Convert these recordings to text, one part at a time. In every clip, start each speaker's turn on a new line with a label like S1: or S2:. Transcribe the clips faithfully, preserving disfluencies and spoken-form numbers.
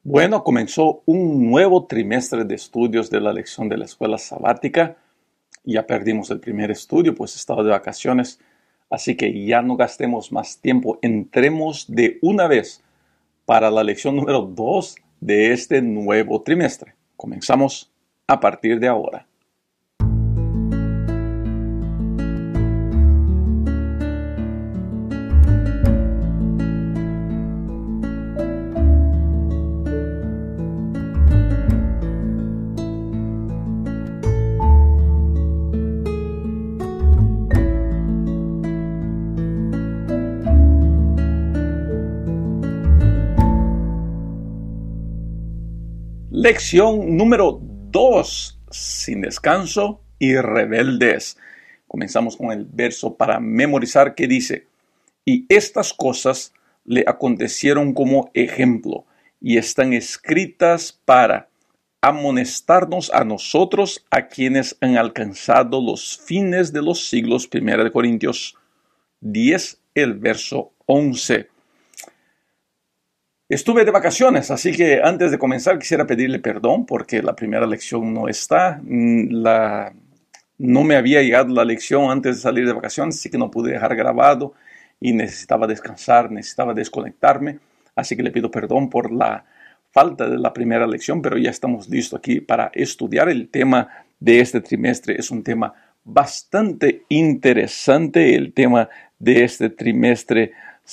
S1: Bueno, comenzó un nuevo trimestre de estudios de la lección de la escuela sabática. Ya perdimos el primer estudio, pues estaba de vacaciones. Así que ya no gastemos más tiempo. Entremos de una vez para la lección número dos de este nuevo trimestre. Comenzamos a partir de ahora. Lección número dos, sin descanso y rebeldes. Comenzamos con el verso para memorizar que dice: y estas cosas le acontecieron como ejemplo y están escritas para amonestarnos a nosotros, a quienes han alcanzado los fines de los siglos. Primera de Corintios diez, el verso once. Estuve de vacaciones, así que antes de comenzar quisiera pedirle perdón porque la primera lección no está. La, no me había llegado la lección antes de salir de vacaciones, así que no pude dejar grabado y necesitaba descansar, necesitaba desconectarme. Así que le pido perdón por la falta de la primera lección, pero ya estamos listos aquí para estudiar. El tema de este trimestre es un tema bastante interesante. El tema de este trimestre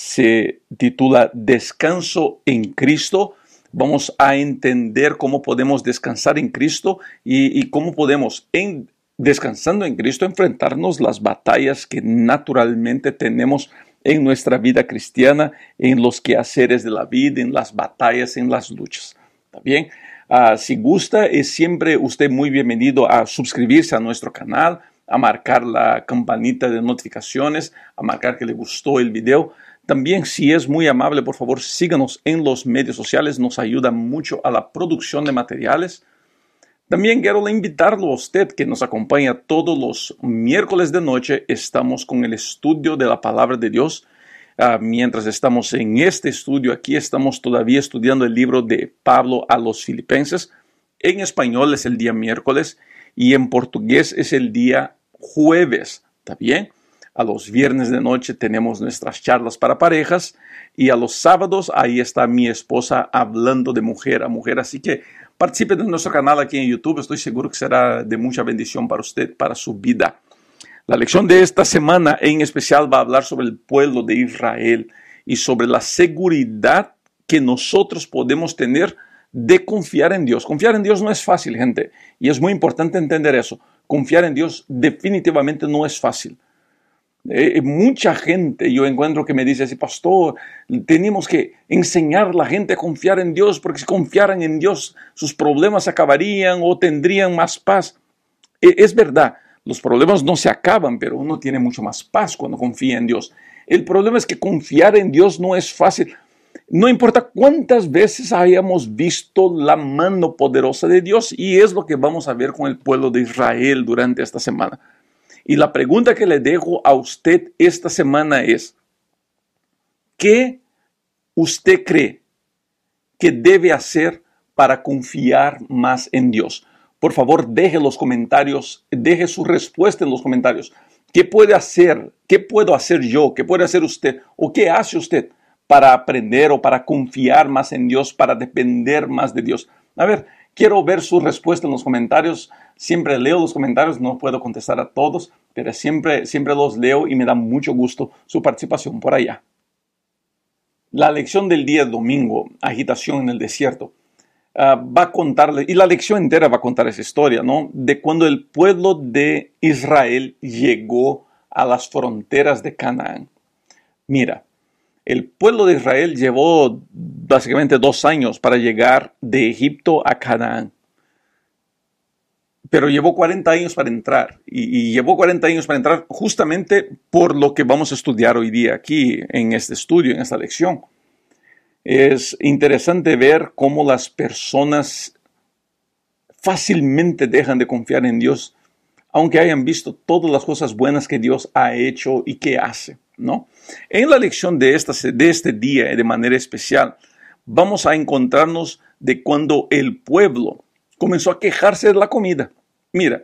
S1: se titula Descanso en Cristo. Vamos a entender cómo podemos descansar en Cristo y, y cómo podemos, en, descansando en Cristo, enfrentarnos las batallas que naturalmente tenemos en nuestra vida cristiana, en los quehaceres de la vida, en las batallas, en las luchas. ¿Está bien? Uh, si gusta, es siempre usted muy bienvenido a suscribirse a nuestro canal, a marcar la campanita de notificaciones, a marcar que le gustó el video. También, si es muy amable, por favor, síganos en los medios sociales. Nos ayuda mucho a la producción de materiales. También quiero invitarlo a usted que nos acompaña todos los miércoles de noche. Estamos con el estudio de la Palabra de Dios. Uh, mientras estamos en este estudio aquí, estamos todavía estudiando el libro de Pablo a los Filipenses. En español es el día miércoles y en portugués es el día jueves. ¿Está bien? A los viernes de noche tenemos nuestras charlas para parejas y a los sábados ahí está mi esposa hablando de mujer a mujer. Así que participe de nuestro canal aquí en YouTube. Estoy seguro que será de mucha bendición para usted, para su vida. La lección de esta semana en especial va a hablar sobre el pueblo de Israel y sobre la seguridad que nosotros podemos tener de confiar en Dios. Confiar en Dios no es fácil, gente, y es muy importante entender eso. Confiar en Dios definitivamente no es fácil. Eh, mucha gente yo encuentro que me dice así: pastor, tenemos que enseñar a la gente a confiar en Dios, porque si confiaran en Dios sus problemas acabarían o tendrían más paz. Eh, es verdad, los problemas no se acaban, pero uno tiene mucho más paz cuando confía en Dios. El problema es que confiar en Dios no es fácil. No importa cuántas veces hayamos visto la mano poderosa de Dios, y es lo que vamos a ver con el pueblo de Israel durante esta semana. Y la pregunta que le dejo a usted esta semana es: ¿qué usted cree que debe hacer para confiar más en Dios? Por favor, deje los comentarios, deje su respuesta en los comentarios. ¿Qué puede hacer? ¿Qué puedo hacer yo? ¿Qué puede hacer usted? ¿O qué hace usted para aprender o para confiar más en Dios, para depender más de Dios? A ver, quiero ver su respuesta en los comentarios. Siempre leo los comentarios, no puedo contestar a todos, pero siempre, siempre los leo y me da mucho gusto su participación por allá. La lección del día domingo, agitación en el desierto, uh, va a contarle, y la lección entera va a contar esa historia, ¿no? De cuando el pueblo de Israel llegó a las fronteras de Canaán. Mira, el pueblo de Israel llevó básicamente dos años para llegar de Egipto a Canaán. Pero llevó cuarenta años para entrar, y, y llevó cuarenta años para entrar justamente por lo que vamos a estudiar hoy día aquí en este estudio, en esta lección. Es interesante ver cómo las personas fácilmente dejan de confiar en Dios, aunque hayan visto todas las cosas buenas que Dios ha hecho y que hace, ¿no? En la lección de, esta, de este día, de manera especial, vamos a encontrarnos de cuando el pueblo comenzó a quejarse de la comida. Mira,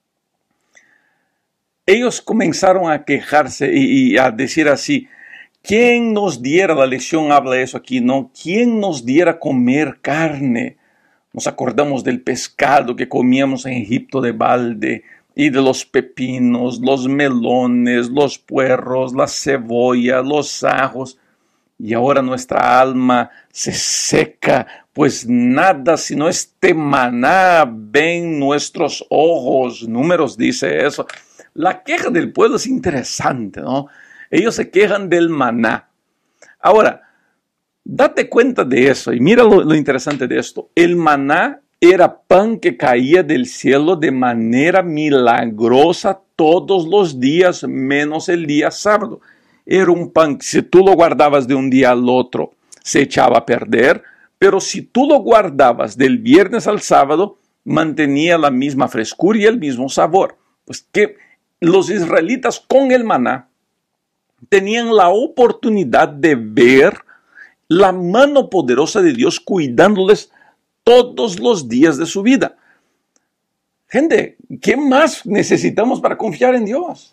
S1: ellos comenzaron a quejarse y, y a decir así, ¿quién nos diera, la lección habla de eso aquí, ¿no? ¿Quién nos diera comer carne? Nos acordamos del pescado que comíamos en Egipto de balde y de los pepinos, los melones, los puerros, la cebolla, los ajos. Y ahora nuestra alma se seca, pues nada sino este maná ven nuestros ojos. Números dice eso. La queja del pueblo es interesante, ¿no? Ellos se quejan del maná. Ahora, date cuenta de eso y mira lo, lo interesante de esto. El maná era pan que caía del cielo de manera milagrosa todos los días, menos el día sábado. Era un pan que si tú lo guardabas de un día al otro, se echaba a perder, pero si tú lo guardabas del viernes al sábado, mantenía la misma frescura y el mismo sabor. Pues que los israelitas con el maná tenían la oportunidad de ver la mano poderosa de Dios cuidándoles todos los días de su vida. Gente, ¿qué más necesitamos para confiar en Dios?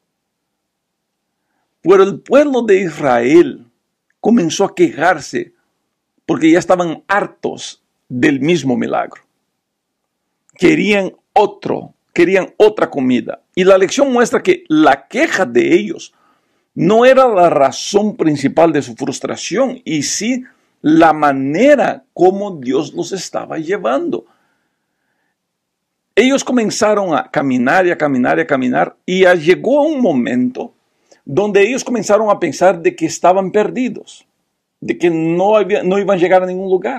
S1: Pero el pueblo de Israel comenzó a quejarse porque ya estaban hartos del mismo milagro. Querían otro, querían otra comida. Y la lección muestra que la queja de ellos no era la razón principal de su frustración, y sí la manera como Dios los estaba llevando. Ellos comenzaron a caminar y a caminar y a caminar, y llegó un momento donde ellos comenzaron a pensar de que estaban perdidos, de que no, había, no iban a llegar a ningún lugar.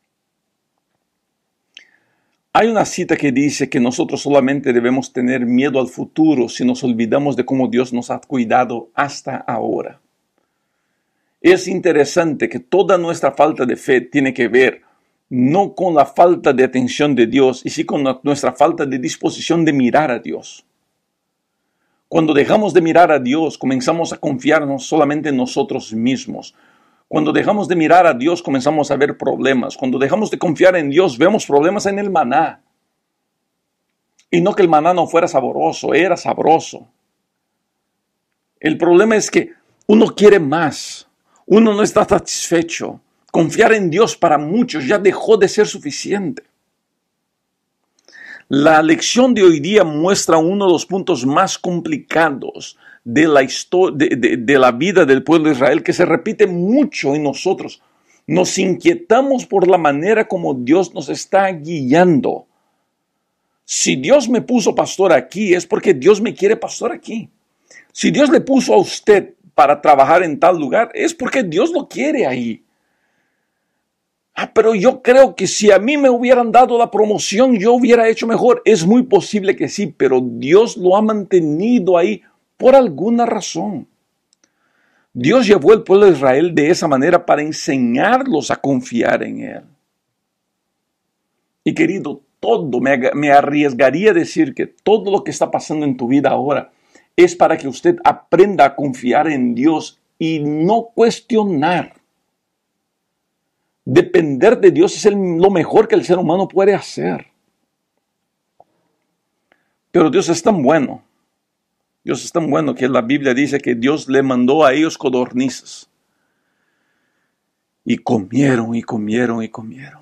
S1: Hay una cita que dice que nosotros solamente debemos tener miedo al futuro si nos olvidamos de cómo Dios nos ha cuidado hasta ahora. Es interesante que toda nuestra falta de fe tiene que ver no con la falta de atención de Dios, y sí con nuestra falta de disposición de mirar a Dios. Cuando dejamos de mirar a Dios, comenzamos a confiarnos solamente en nosotros mismos. Cuando dejamos de mirar a Dios, comenzamos a ver problemas. Cuando dejamos de confiar en Dios, vemos problemas en el maná. Y no que el maná no fuera sabroso, era sabroso. El problema es que uno quiere más. Uno no está satisfecho. Confiar en Dios para muchos ya dejó de ser suficiente. La lección de hoy día muestra uno de los puntos más complicados de la, de, de, de la vida del pueblo de Israel, que se repite mucho en nosotros. Nos inquietamos por la manera como Dios nos está guiando. Si Dios me puso pastor aquí, es porque Dios me quiere pastor aquí. Si Dios le puso a usted para trabajar en tal lugar, es porque Dios lo quiere ahí. Ah, pero yo creo que si a mí me hubieran dado la promoción, yo hubiera hecho mejor. Es muy posible que sí, pero Dios lo ha mantenido ahí por alguna razón. Dios llevó al pueblo de Israel de esa manera para enseñarlos a confiar en Él. Y querido, todo, me, me arriesgaría a decir que todo lo que está pasando en tu vida ahora es para que usted aprenda a confiar en Dios y no cuestionar. Depender de Dios es el, lo mejor que el ser humano puede hacer. Pero Dios es tan bueno. Dios es tan bueno que la Biblia dice que Dios le mandó a ellos codornices. Y comieron y comieron y comieron.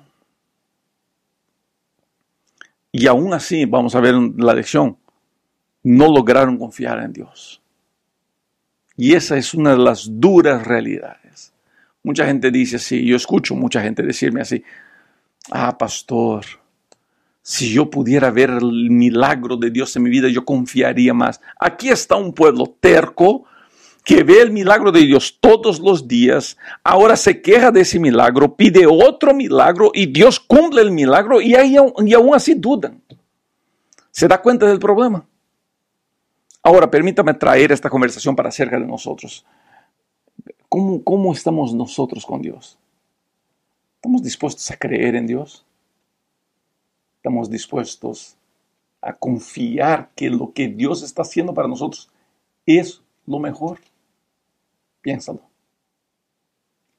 S1: Y aún así, vamos a ver la lección, no lograron confiar en Dios. Y esa es una de las duras realidades. Mucha gente dice así, yo escucho mucha gente decirme así, ah, pastor, si yo pudiera ver el milagro de Dios en mi vida, yo confiaría más. Aquí está un pueblo terco que ve el milagro de Dios todos los días, ahora se queja de ese milagro, pide otro milagro y Dios cumple el milagro y, ahí, y aún así dudan. ¿Se da cuenta del problema? Ahora, permítame traer esta conversación para cerca de nosotros. ¿Cómo, ¿Cómo estamos nosotros con Dios? ¿Estamos dispuestos a creer en Dios? ¿Estamos dispuestos a confiar que lo que Dios está haciendo para nosotros es lo mejor? Piénsalo.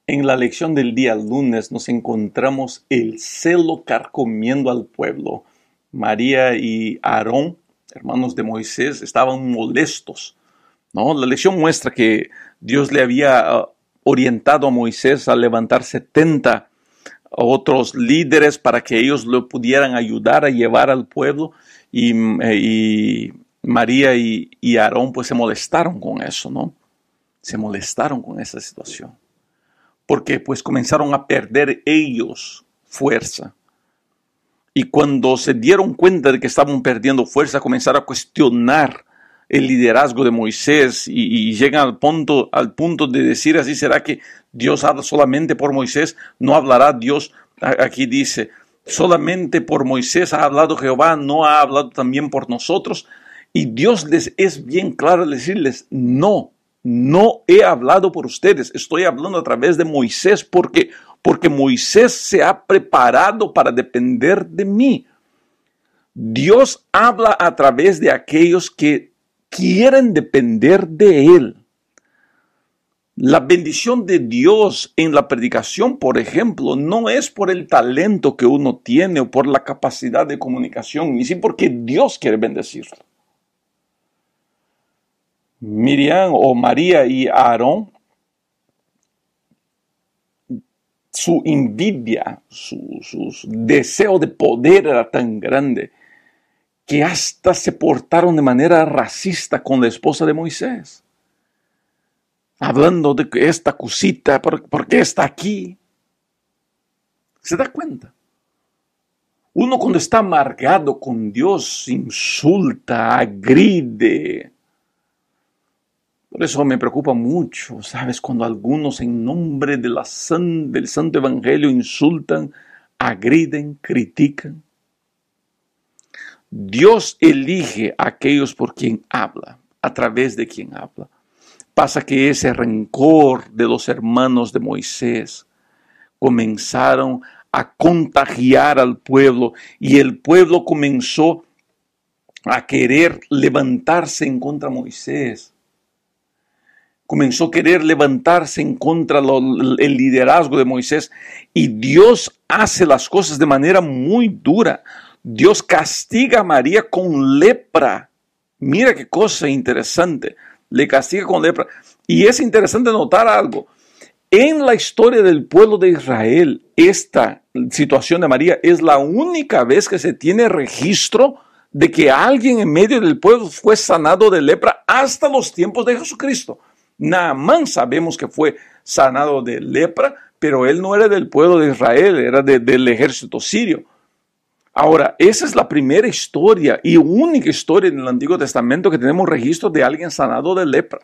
S1: En la lección del día lunes nos encontramos el celo carcomiendo al pueblo. María y Aarón, hermanos de Moisés, estaban molestos, ¿no? La lección muestra que Dios le había orientado a Moisés a levantar setenta otros líderes para que ellos lo pudieran ayudar a llevar al pueblo, y, y María y, y Aarón pues se molestaron con eso, ¿no? Se molestaron con esa situación. Porque pues comenzaron a perder ellos fuerza. Y cuando se dieron cuenta de que estaban perdiendo fuerza, comenzaron a cuestionar el liderazgo de Moisés y, y llegan al punto, al punto de decir así: ¿será que Dios habla solamente por Moisés? ¿No hablará Dios? Aquí dice, solamente por Moisés ha hablado Jehová, ¿no ha hablado también por nosotros? Y Dios les es bien claro al decirles, no. No he hablado por ustedes, estoy hablando a través de Moisés porque, porque Moisés se ha preparado para depender de mí. Dios habla a través de aquellos que quieren depender de Él. La bendición de Dios en la predicación, por ejemplo, no es por el talento que uno tiene o por la capacidad de comunicación, ni sí porque Dios quiere bendecirlo. Miriam o María y Aarón, su envidia, su, su deseo de poder era tan grande que hasta se portaron de manera racista con la esposa de Moisés. Hablando de que esta cosita, ¿por, ¿por qué está aquí? ¿Se da cuenta? Uno cuando está amargado con Dios insulta, agride. Por eso me preocupa mucho, ¿sabes? Cuando algunos en nombre de la san, del Santo Evangelio insultan, agriden, critican. Dios elige a aquellos por quien habla, a través de quien habla. Pasa que ese rencor de los hermanos de Moisés comenzaron a contagiar al pueblo y el pueblo comenzó a querer levantarse en contra de Moisés. Comenzó a querer levantarse en contra del liderazgo de Moisés y Dios hace las cosas de manera muy dura. Dios castiga a María con lepra. Mira qué cosa interesante. Le castiga con lepra. Y es interesante notar algo. En la historia del pueblo de Israel, esta situación de María es la única vez que se tiene registro de que alguien en medio del pueblo fue sanado de lepra hasta los tiempos de Jesucristo. Naamán sabemos que fue sanado de lepra, pero él no era del pueblo de Israel, era de, del ejército sirio. Ahora, esa es la primera historia y única historia en el Antiguo Testamento que tenemos registro de alguien sanado de lepra.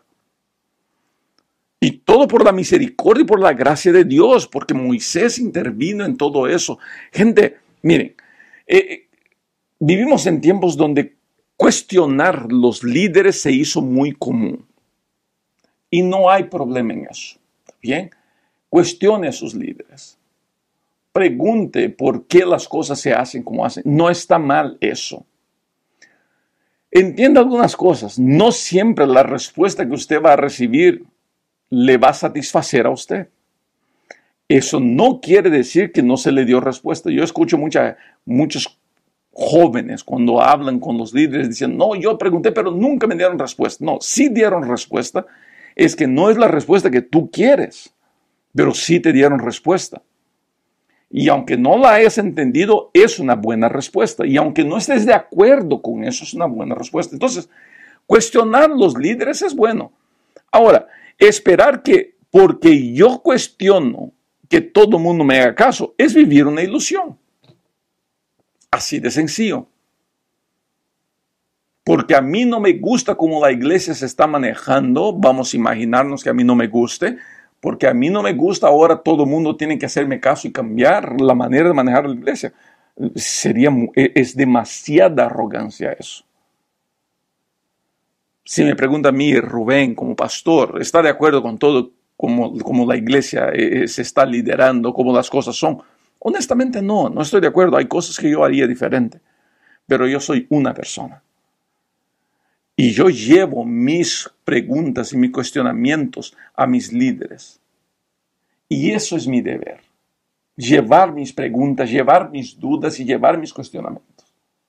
S1: Y todo por la misericordia y por la gracia de Dios, porque Moisés intervino en todo eso. Gente, miren, eh, vivimos en tiempos donde cuestionar los líderes se hizo muy común. Y no hay problema en eso. ¿Bien? Cuestione a sus líderes. Pregunte por qué las cosas se hacen como hacen. No está mal eso. Entienda algunas cosas. No siempre la respuesta que usted va a recibir le va a satisfacer a usted. Eso no quiere decir que no se le dio respuesta. Yo escucho mucha, muchos jóvenes cuando hablan con los líderes dicen, no, yo pregunté, pero nunca me dieron respuesta. No, sí dieron respuesta. Es que no es la respuesta que tú quieres, pero sí te dieron respuesta. Y aunque no la hayas entendido, es una buena respuesta. Y aunque no estés de acuerdo con eso, es una buena respuesta. Entonces, cuestionar los líderes es bueno. Ahora, esperar que porque yo cuestiono que todo el mundo me haga caso, es vivir una ilusión. Así de sencillo. Porque a mí no me gusta cómo la iglesia se está manejando. Vamos a imaginarnos que a mí no me guste. Porque a mí no me gusta, ahora todo el mundo tiene que hacerme caso y cambiar la manera de manejar la iglesia. Sería, es demasiada arrogancia eso. Si me pregunta a mí, Rubén, como pastor, ¿está de acuerdo con todo como, como la iglesia eh, se está liderando, cómo las cosas son? Honestamente no, no estoy de acuerdo. Hay cosas que yo haría diferente. Pero yo soy una persona. Y yo llevo mis preguntas y mis cuestionamientos a mis líderes. Y eso es mi deber. Llevar mis preguntas, llevar mis dudas y llevar mis cuestionamientos.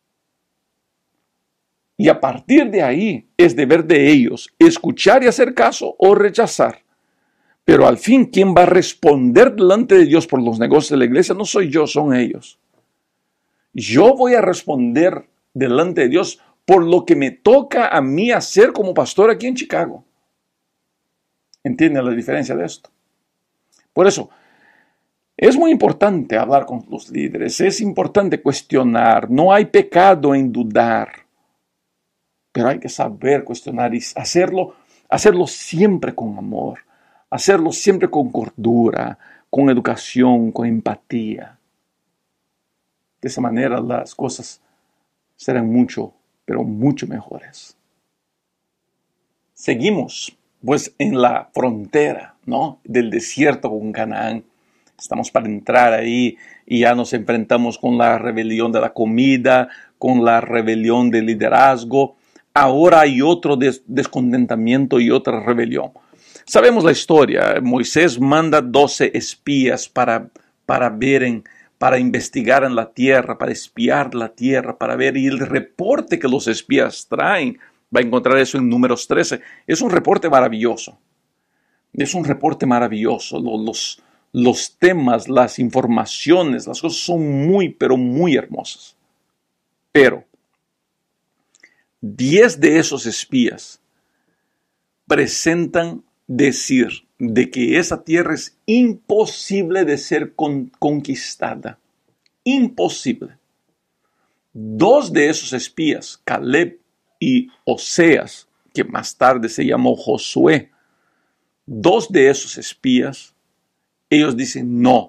S1: Y a partir de ahí es deber de ellos escuchar y hacer caso o rechazar. Pero al fin, quien va a responder delante de Dios por los negocios de la iglesia no soy yo, son ellos. Yo voy a responder delante de Dios por lo que me toca a mí hacer como pastor aquí en Chicago. ¿Entienden la diferencia de esto? Por eso, es muy importante hablar con los líderes, es importante cuestionar, no hay pecado en dudar, pero hay que saber cuestionar y hacerlo, hacerlo siempre con amor, hacerlo siempre con cordura, con educación, con empatía. De esa manera las cosas serán mucho, pero mucho mejores. Seguimos, pues, en la frontera, ¿no?, del desierto con Canaán. Estamos para entrar ahí y ya nos enfrentamos con la rebelión de la comida, con la rebelión del liderazgo. Ahora hay otro des- descontentamiento y otra rebelión. Sabemos la historia. Moisés manda doce espías para, para ver, en, para investigar en la tierra, para espiar la tierra, para ver. Y el reporte que los espías traen, va a encontrar eso en Números trece. Es un reporte maravilloso. Es un reporte maravilloso. Los, los, los temas, las informaciones, las cosas son muy, pero muy hermosas. Pero diez de esos espías presentan decir de que esa tierra es imposible de ser con, conquistada. Imposible. Dos de esos espías, Caleb y Oseas, que más tarde se llamó Josué, dos de esos espías, ellos dicen no.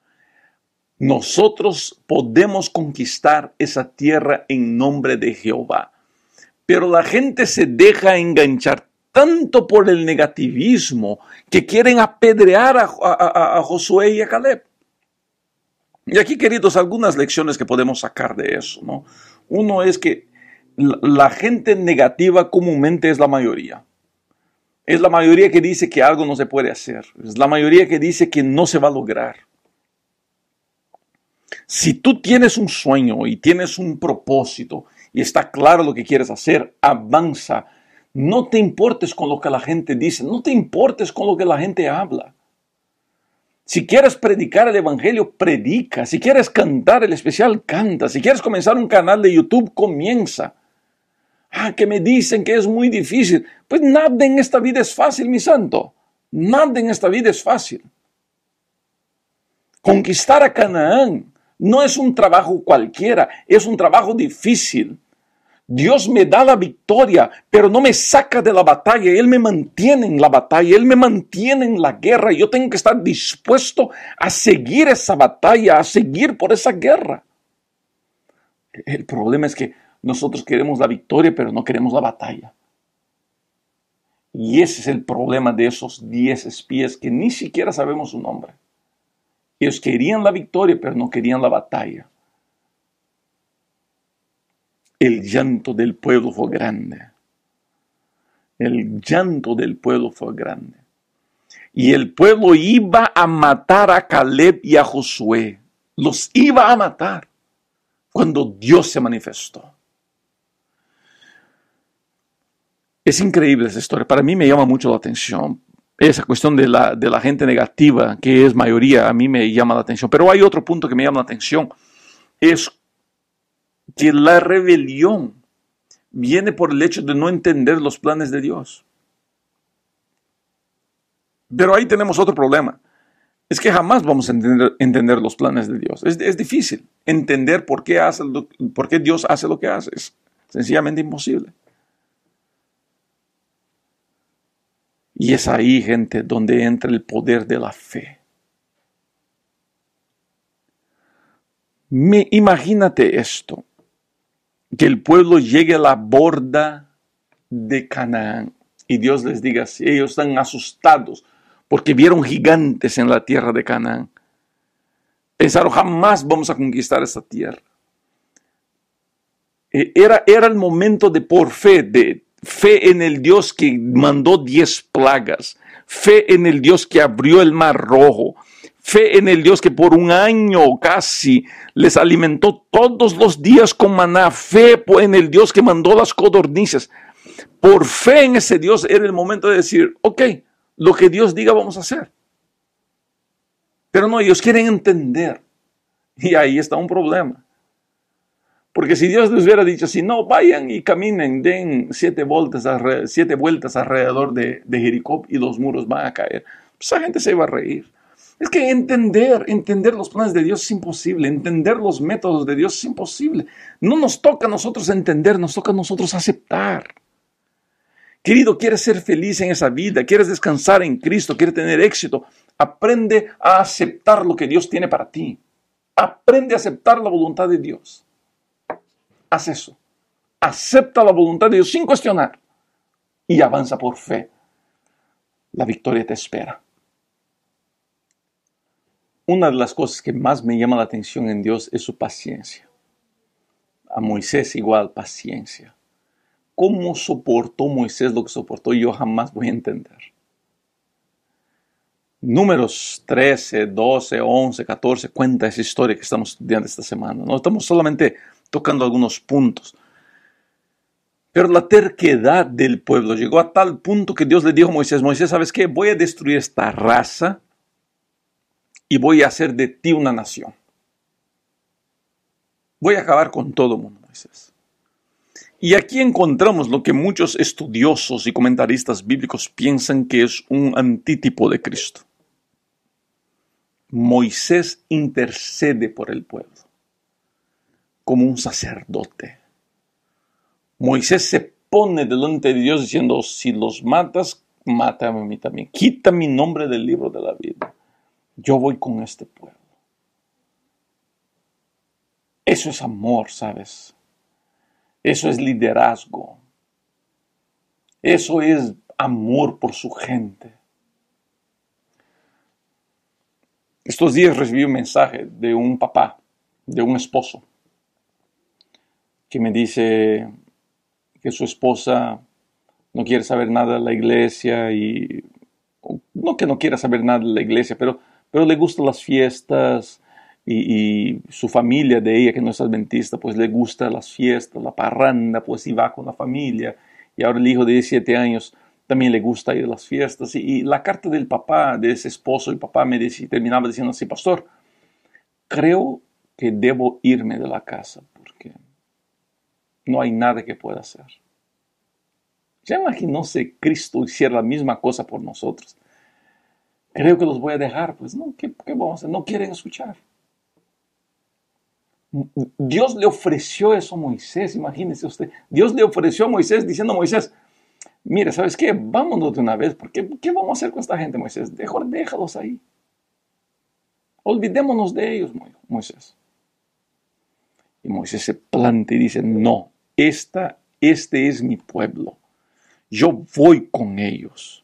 S1: Nosotros podemos conquistar esa tierra en nombre de Jehová. Pero la gente se deja enganchar tanto por el negativismo que quieren apedrear a, a, a Josué y a Caleb. Y aquí, queridos, algunas lecciones que podemos sacar de eso, ¿no? Uno es que la, la gente negativa comúnmente es la mayoría. Es la mayoría que dice que algo no se puede hacer. Es la mayoría que dice que no se va a lograr. Si tú tienes un sueño y tienes un propósito y está claro lo que quieres hacer, avanza. No te importes con lo que la gente dice, no te importes con lo que la gente habla. Si quieres predicar el evangelio, predica. Si quieres cantar el especial, canta. Si quieres comenzar un canal de YouTube, comienza. Ah, que me dicen que es muy difícil. Pues nada en esta vida es fácil, mi santo. Nada en esta vida es fácil. Conquistar a Canaán no es un trabajo cualquiera, es un trabajo difícil. Dios me da la victoria, pero no me saca de la batalla. Él me mantiene en la batalla, Él me mantiene en la guerra. Yo tengo que estar dispuesto a seguir esa batalla, a seguir por esa guerra. El problema es que nosotros queremos la victoria, pero no queremos la batalla. Y ese es el problema de esos diez espías que ni siquiera sabemos su nombre. Ellos querían la victoria, pero no querían la batalla. El llanto del pueblo fue grande. El llanto del pueblo fue grande. Y el pueblo iba a matar a Caleb y a Josué. Los iba a matar cuando Dios se manifestó. Es increíble esa historia. Para mí me llama mucho la atención. Esa cuestión de la, de la gente negativa, que es mayoría, a mí me llama la atención. Pero hay otro punto que me llama la atención. Es que la rebelión viene por el hecho de no entender los planes de Dios. Pero ahí tenemos otro problema. Es que jamás vamos a entender, entender los planes de Dios. Es, es difícil entender por qué, hace, por qué Dios hace lo que hace. Es sencillamente imposible. Y es ahí, gente, donde entra el poder de la fe. Me, imagínate esto. Que el pueblo llegue a la borda de Canaán y Dios les diga así, ellos están asustados porque vieron gigantes en la tierra de Canaán. Pensaron, jamás vamos a conquistar esta tierra. Era, era el momento de por fe, de fe en el Dios que mandó diez plagas, fe en el Dios que abrió el mar rojo, fe en el Dios que por un año casi les alimentó todos los días con maná, fe en el Dios que mandó las codornices. Por fe en ese Dios era el momento de decir, ok, lo que Dios diga vamos a hacer. Pero no, ellos quieren entender. Y ahí está un problema. Porque si Dios les hubiera dicho, si no, vayan y caminen, den siete vueltas, alrededor, siete vueltas alrededor de, de Jericó y los muros van a caer, pues esa gente se iba a reír. Es que entender, entender los planes de Dios es imposible. Entender los métodos de Dios es imposible. No nos toca a nosotros entender, nos toca a nosotros aceptar. Querido, ¿quieres ser feliz en esa vida? ¿Quieres descansar en Cristo? ¿Quieres tener éxito? Aprende a aceptar lo que Dios tiene para ti. Aprende a aceptar la voluntad de Dios. Haz eso. Acepta la voluntad de Dios sin cuestionar. Y avanza por fe. La victoria te espera. Una de las cosas que más me llama la atención en Dios es su paciencia. A Moisés igual, paciencia. ¿Cómo soportó Moisés lo que soportó? Yo jamás voy a entender. Números trece, doce, once, catorce cuenta esa historia que estamos estudiando esta semana. No estamos solamente tocando algunos puntos. Pero la terquedad del pueblo llegó a tal punto que Dios le dijo a Moisés, Moisés, ¿sabes qué? Voy a destruir esta raza y voy a hacer de ti una nación. Voy a acabar con todo el mundo, Moisés. Y aquí encontramos lo que muchos estudiosos y comentaristas bíblicos piensan que es un antítipo de Cristo. Moisés intercede por el pueblo, como un sacerdote. Moisés se pone delante de Dios diciendo, si los matas, mátame a mí también. Quita mi nombre del libro de la vida. Yo voy con este pueblo. Eso es amor, ¿sabes? Eso es liderazgo. Eso es amor por su gente. Estos días recibí un mensaje de un papá, de un esposo, que me dice que su esposa no quiere saber nada de la iglesia y no que no quiera saber nada de la iglesia, pero, pero le gustan las fiestas y, y su familia de ella, que no es adventista, pues le gustan las fiestas, la parranda, pues y va con la familia. Y ahora el hijo de diecisiete años también le gusta ir a las fiestas. Y, y la carta del papá, de ese esposo, el papá me decía, terminaba diciendo así, pastor, creo que debo irme de la casa porque no hay nada que pueda hacer. ¿Ya imaginó si Cristo hiciera la misma cosa por nosotros? Creo que los voy a dejar. Pues no, ¿qué, qué vamos a hacer? No quieren escuchar. Dios le ofreció eso a Moisés, imagínese usted. Dios le ofreció a Moisés diciendo a Moisés, mira, ¿sabes qué? Vámonos de una vez, porque ¿qué vamos a hacer con esta gente, Moisés? Déjalo, déjalos ahí. Olvidémonos de ellos, Moisés. Y Moisés se planta y dice, no, esta, este es mi pueblo. Yo voy con ellos.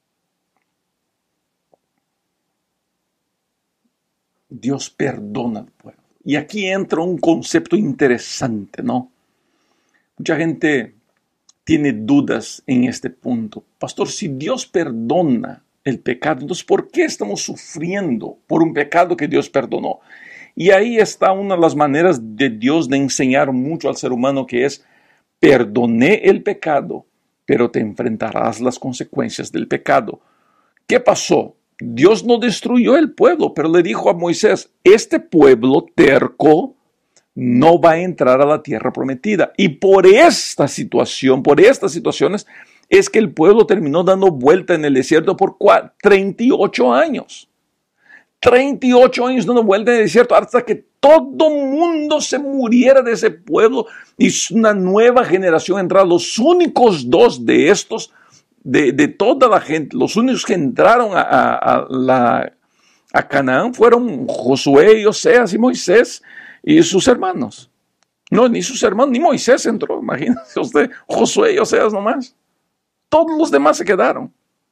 S1: Dios perdona al pueblo. Y aquí entra un concepto interesante, ¿no? Mucha gente tiene dudas en este punto. Pastor, si Dios perdona el pecado, entonces ¿por qué estamos sufriendo por un pecado que Dios perdonó? Y ahí está una de las maneras de Dios de enseñar mucho al ser humano, que es, perdoné el pecado, pero te enfrentarás las consecuencias del pecado. ¿Qué pasó? Dios no destruyó el pueblo, pero le dijo a Moisés, este pueblo terco no va a entrar a la tierra prometida. Y por esta situación, por estas situaciones, es que el pueblo terminó dando vuelta en el desierto por treinta y ocho años. treinta y ocho años dando vuelta en el desierto hasta que todo mundo se muriera de ese pueblo y una nueva generación entrara. Los únicos dos de estos, de, de toda la gente, los únicos que entraron a, a, a, la, a Canaán fueron Josué y Oseas y Moisés y sus hermanos. No, ni sus hermanos, ni Moisés entró, imagínese usted, Josué y Oseas nomás. Todos los demás se quedaron.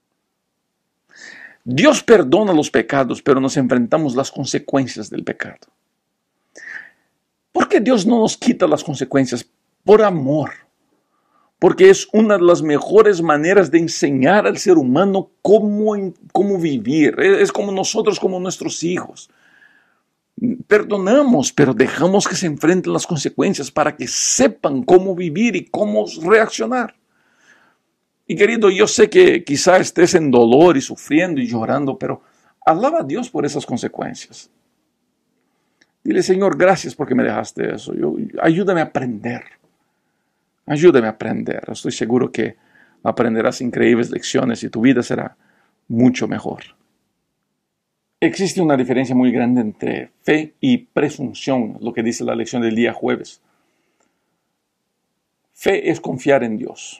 S1: Dios perdona los pecados, pero nos enfrentamos a las consecuencias del pecado. ¿Por qué Dios no nos quita las consecuencias? Por amor. porque es una de las mejores maneras de enseñar al ser humano cómo, cómo vivir. Es como nosotros, como nuestros hijos. Perdonamos, pero dejamos que se enfrenten las consecuencias para que sepan cómo vivir y cómo reaccionar. Y querido, yo sé que quizá estés en dolor y sufriendo y llorando, pero alaba a Dios por esas consecuencias. Dile, Señor, gracias porque me dejaste eso. Yo, ayúdame a aprender. Ayúdame a aprender. Estoy seguro que aprenderás increíbles lecciones y tu vida será mucho mejor. Existe una diferencia muy grande entre fe y presunción, lo que dice la lección del día jueves. Fe es confiar en Dios.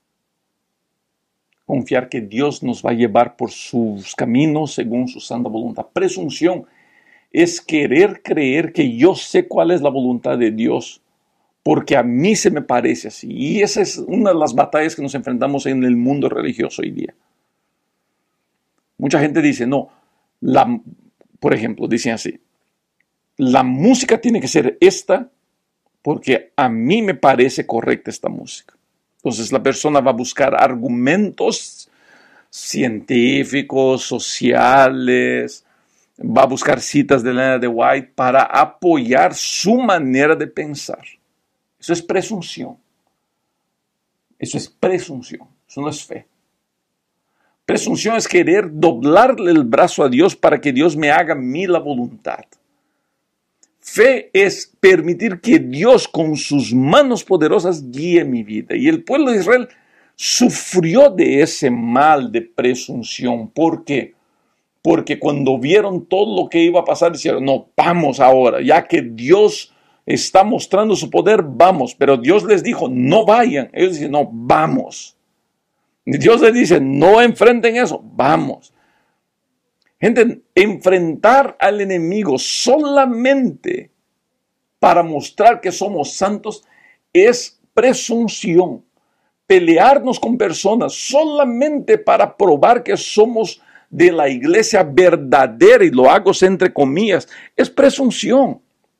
S1: Confiar que Dios nos va a llevar por sus caminos según su santa voluntad. Presunción es querer creer que yo sé cuál es la voluntad de Dios, porque a mí se me parece así. Y esa es una de las batallas que nos enfrentamos en el mundo religioso hoy día. Mucha gente dice, no, la, por ejemplo, dicen así, la música tiene que ser esta porque a mí me parece correcta esta música. Entonces la persona va a buscar argumentos científicos, sociales, va a buscar citas de Elena de White para apoyar su manera de pensar. Eso es presunción. Eso es presunción. Eso no es fe. Presunción es querer doblarle el brazo a Dios para que Dios me haga a mí la voluntad. Fe es permitir que Dios con sus manos poderosas guíe mi vida. Y el pueblo de Israel sufrió de ese mal de presunción. ¿Por qué? Porque cuando vieron todo lo que iba a pasar, dijeron, no, vamos ahora, ya que Dios está mostrando su poder, vamos. Pero Dios les dijo, no vayan. Ellos dicen, no, vamos. Dios les dice, no enfrenten eso, vamos. Gente, enfrentar al enemigo solamente para mostrar que somos santos es presunción. Pelearnos con personas solamente para probar que somos de la iglesia verdadera, y lo hago entre comillas, es presunción.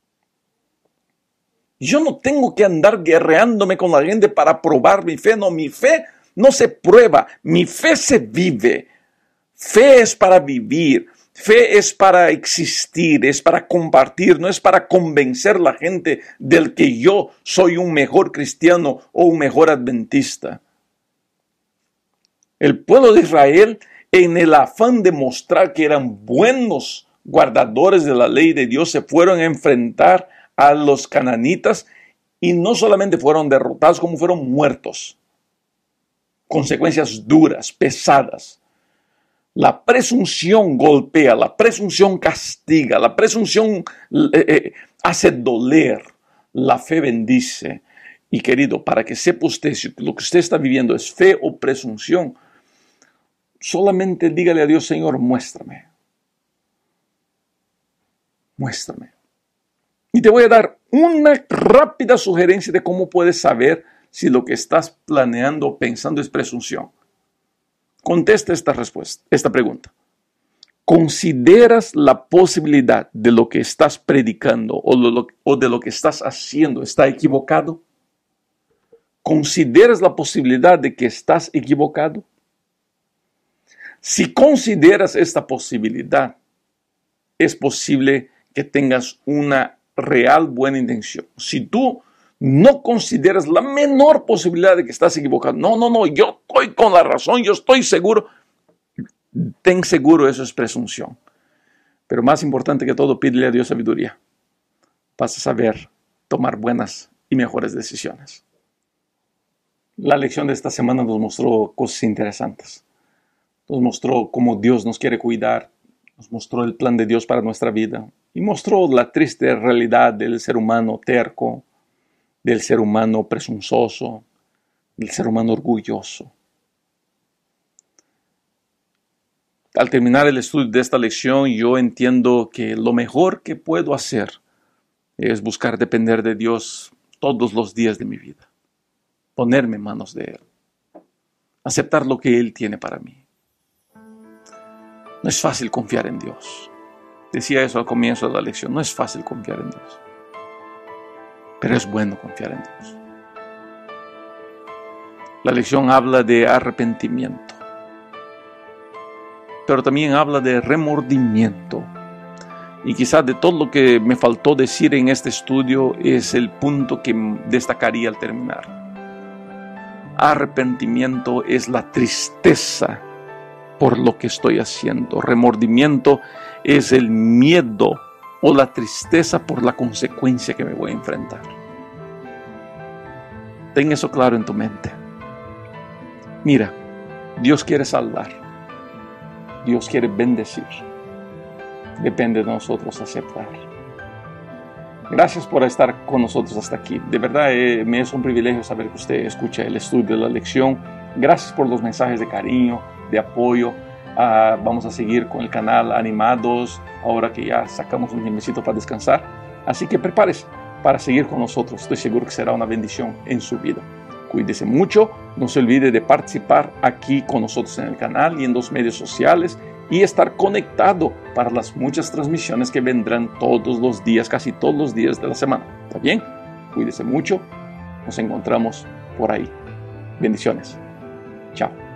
S1: Yo no tengo que andar guerreándome con la gente para probar mi fe, no, mi fe no se prueba, mi fe se vive. Fe es para vivir, fe es para existir, es para compartir, no es para convencer a la gente del que yo soy un mejor cristiano o un mejor adventista. El pueblo de Israel, en el afán de mostrar que eran buenos guardadores de la ley de Dios, se fueron a enfrentar a los cananitas y no solamente fueron derrotados, como fueron muertos. Consecuencias duras, pesadas. La presunción golpea, la presunción castiga, la presunción eh, eh, hace doler, la fe bendice. Y querido, para que sepa usted si lo que usted está viviendo es fe o presunción, solamente dígale a Dios, Señor, muéstrame. Muéstrame. Y te voy a dar una rápida sugerencia de cómo puedes saber si lo que estás planeando o pensando es presunción. Contesta esta respuesta, esta pregunta. ¿Consideras la posibilidad de lo que estás predicando o, lo, o de lo que estás haciendo está equivocado? ¿Consideras la posibilidad de que estás equivocado? Si consideras esta posibilidad, es posible que tengas una real buena intención. Si tú no consideras la menor posibilidad de que estás equivocado, no, no, no, yo estoy con la razón, yo estoy seguro, ten seguro, eso es presunción. Pero más importante que todo, pídele a Dios sabiduría. Vas a saber tomar buenas y mejores decisiones. La lección de esta semana nos mostró cosas interesantes. Nos mostró cómo Dios nos quiere cuidar, nos mostró el plan de Dios para nuestra vida y mostró la triste realidad del ser humano terco, del ser humano presuntuoso, del ser humano orgulloso. Al terminar el estudio de esta lección, yo entiendo que lo mejor que puedo hacer es buscar depender de Dios todos los días de mi vida. Ponerme en manos de Él. Aceptar lo que Él tiene para mí. No es fácil confiar en Dios. Decía eso al comienzo de la lección. No es fácil confiar en Dios. Pero es bueno confiar en Dios. La lección habla de arrepentimiento, pero también habla de remordimiento. Y quizás de todo lo que me faltó decir en este estudio es el punto que destacaría al terminar. Arrepentimiento es la tristeza por lo que estoy haciendo. Remordimiento es el miedo o la tristeza por la consecuencia que me voy a enfrentar. Ten eso claro en tu mente. Mira, Dios quiere salvar. Dios quiere bendecir. Depende de nosotros aceptar. Gracias por estar con nosotros hasta aquí. De verdad, eh, me es un privilegio saber que usted escucha el estudio de la lección. Gracias por los mensajes de cariño, de apoyo. Uh, vamos a seguir con el canal animados, ahora que ya sacamos un tiempecito para descansar. Así que prepárese para seguir con nosotros. Estoy seguro que será una bendición en su vida. Cuídese mucho. No se olvide de participar aquí con nosotros en el canal y en los medios sociales, y estar conectado para las muchas transmisiones que vendrán todos los días, casi todos los días de la semana. ¿Está bien? Cuídese mucho. Nos encontramos por ahí. Bendiciones. Chao.